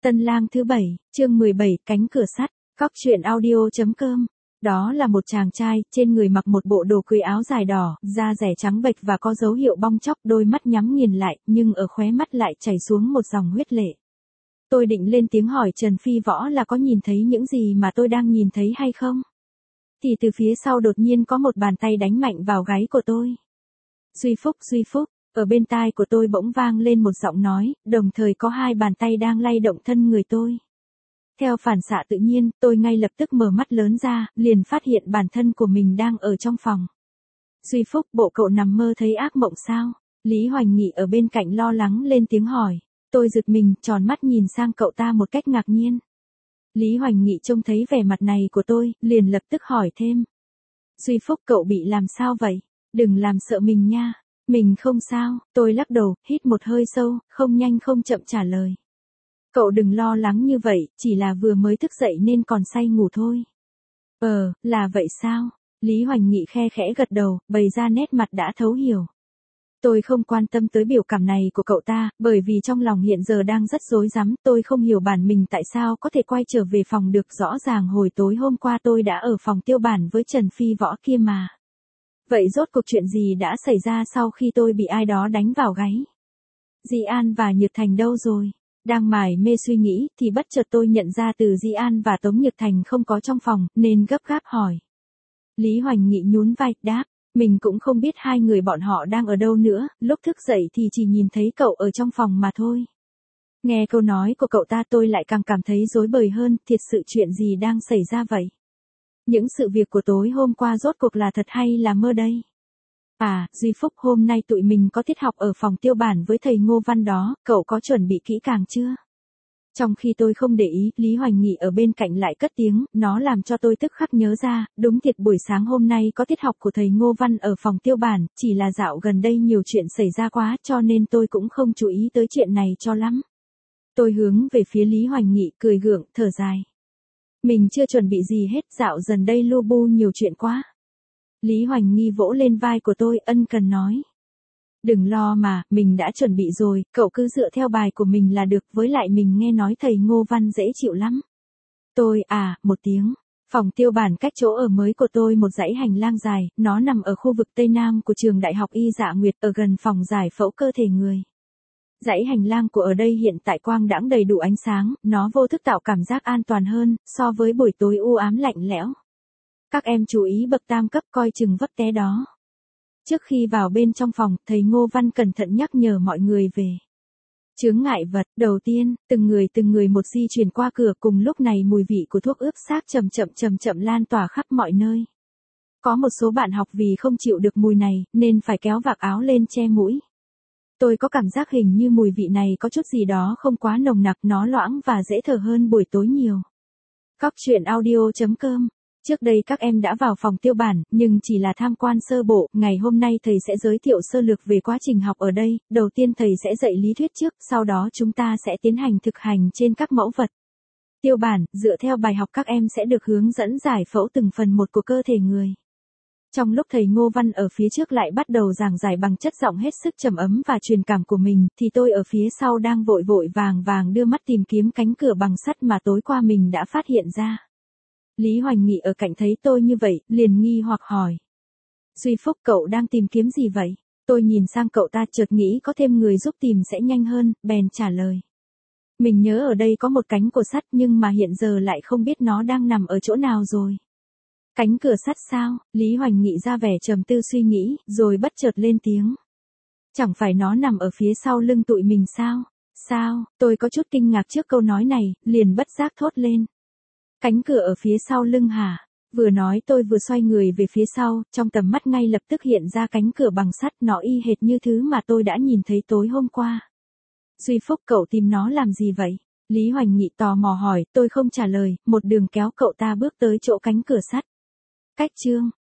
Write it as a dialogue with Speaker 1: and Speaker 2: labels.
Speaker 1: Tân lang thứ 7, chương 17, cánh cửa sắt, Cóc truyện audio.com. Đó là một chàng trai, trên người mặc một bộ đồ cưới áo dài đỏ, da rẻ trắng bệch và có dấu hiệu bong tróc, đôi mắt nhắm nghiền lại, nhưng ở khóe mắt lại chảy xuống một dòng huyết lệ. Tôi định lên tiếng hỏi Trần Phi Võ là có nhìn thấy những gì mà tôi đang nhìn thấy hay không? Thì từ phía sau đột nhiên có một bàn tay đánh mạnh vào gáy của tôi. Duy Phúc, ở bên tai của tôi bỗng vang lên một giọng nói, đồng thời có hai bàn tay đang lay động thân người tôi. Theo phản xạ tự nhiên, tôi ngay lập tức mở mắt lớn ra, liền phát hiện bản thân của mình đang ở trong phòng. Duy Phúc, bộ cậu nằm mơ thấy ác mộng sao? Lý Hoành Nghị ở bên cạnh lo lắng lên tiếng hỏi. Tôi giật mình, tròn mắt nhìn sang cậu ta một cách ngạc nhiên. Lý Hoành Nghị trông thấy vẻ mặt này của tôi, liền lập tức hỏi thêm. Duy Phúc, cậu bị làm sao vậy? Đừng làm sợ mình nha. Mình không sao, tôi lắc đầu, hít một hơi sâu, không nhanh không chậm trả lời. Cậu đừng lo lắng như vậy, chỉ là vừa mới thức dậy nên còn say ngủ thôi. Là vậy sao? Lý Hoành Nghị khe khẽ gật đầu, bày ra nét mặt đã thấu hiểu. Tôi không quan tâm tới biểu cảm này của cậu ta, bởi vì trong lòng hiện giờ đang rất rối rắm, tôi không hiểu bản mình tại sao có thể quay trở về phòng được, rõ ràng hồi tối hôm qua tôi đã ở phòng Tiêu Bản với Trần Phi Võ kia mà. Vậy rốt cuộc chuyện gì đã xảy ra sau khi tôi bị ai đó đánh vào gáy? Di An và Nhược Thành đâu rồi? Đang mải mê suy nghĩ thì bất chợt tôi nhận ra từ Di An và Tống Nhược Thành không có trong phòng, nên gấp gáp hỏi. Lý Hoành Nghị nhún vai, đáp, mình cũng không biết hai người bọn họ đang ở đâu nữa, lúc thức dậy thì chỉ nhìn thấy cậu ở trong phòng mà thôi. Nghe câu nói của cậu ta tôi lại càng cảm thấy rối bời hơn, thiệt sự chuyện gì đang xảy ra vậy? Những sự việc của tối hôm qua rốt cuộc là thật hay là mơ đây? Duy Phúc, hôm nay tụi mình có tiết học ở phòng Tiêu Bản với thầy Ngô Văn đó, cậu có chuẩn bị kỹ càng chưa? Trong khi tôi không để ý, Lý Hoành Nghị ở bên cạnh lại cất tiếng, nó làm cho tôi tức khắc nhớ ra, đúng thiệt buổi sáng hôm nay có tiết học của thầy Ngô Văn ở phòng Tiêu Bản, chỉ là dạo gần đây nhiều chuyện xảy ra quá cho nên tôi cũng không chú ý tới chuyện này cho lắm. Tôi hướng về phía Lý Hoành Nghị cười gượng, thở dài. Mình chưa chuẩn bị gì hết, dạo gần đây lu bu nhiều chuyện quá. Lý Hoành Nghi vỗ lên vai của tôi, ân cần nói. Đừng lo mà, mình đã chuẩn bị rồi, cậu cứ dựa theo bài của mình là được, với lại mình nghe nói thầy Ngô Văn dễ chịu lắm. Tôi, một tiếng. Phòng Tiêu Bản cách chỗ ở mới của tôi một dãy hành lang dài, nó nằm ở khu vực Tây Nam của trường Đại học Y Dạ Nguyệt, ở gần phòng giải phẫu cơ thể người. Dãy hành lang của ở đây hiện tại quang đãng đầy đủ ánh sáng, nó vô thức tạo cảm giác an toàn hơn, so với buổi tối u ám lạnh lẽo. Các em chú ý bậc tam cấp coi chừng vấp té đó. Trước khi vào bên trong phòng, thầy Ngô Văn cẩn thận nhắc nhở mọi người về chướng ngại vật. Đầu tiên, từng người một di chuyển qua cửa, cùng lúc này mùi vị của thuốc ướp xác chậm chậm lan tỏa khắp mọi nơi. Có một số bạn học vì không chịu được mùi này, nên phải kéo vạt áo lên che mũi. Tôi có cảm giác hình như mùi vị này có chút gì đó không quá nồng nặc, nó loãng và dễ thở hơn buổi tối nhiều. Cóc truyện audio.com. Trước đây các em đã vào phòng Tiêu Bản, nhưng chỉ là tham quan sơ bộ, ngày hôm nay thầy sẽ giới thiệu sơ lược về quá trình học ở đây, đầu tiên thầy sẽ dạy lý thuyết trước, sau đó chúng ta sẽ tiến hành thực hành trên các mẫu vật. Tiêu Bản, dựa theo bài học các em sẽ được hướng dẫn giải phẫu từng phần một của cơ thể người. Trong lúc thầy Ngô Văn ở phía trước lại bắt đầu giảng giải bằng chất giọng hết sức trầm ấm và truyền cảm của mình, thì tôi ở phía sau đang vội vàng đưa mắt tìm kiếm cánh cửa bằng sắt mà tối qua mình đã phát hiện ra. Lý Hoành Nghị ở cạnh thấy tôi như vậy, liền nghi hoặc hỏi. Duy Phúc, cậu đang tìm kiếm gì vậy? Tôi nhìn sang cậu ta, chợt nghĩ có thêm người giúp tìm sẽ nhanh hơn, bèn trả lời. Mình nhớ ở đây có một cánh của sắt nhưng mà hiện giờ lại không biết nó đang nằm ở chỗ nào rồi. Cánh cửa sắt sao? Lý Hoành Nghị ra vẻ trầm tư suy nghĩ, rồi bất chợt lên tiếng. Chẳng phải nó nằm ở phía sau lưng tụi mình sao? Sao? Tôi có chút kinh ngạc trước câu nói này, liền bất giác thốt lên. Cánh cửa ở phía sau lưng hả? Vừa nói tôi vừa xoay người về phía sau, trong tầm mắt ngay lập tức hiện ra cánh cửa bằng sắt, nó y hệt như thứ mà tôi đã nhìn thấy tối hôm qua. Duy Phúc, cậu tìm nó làm gì vậy? Lý Hoành Nghị tò mò hỏi, tôi không trả lời, một đường kéo cậu ta bước tới chỗ cánh cửa sắt. Cách chương,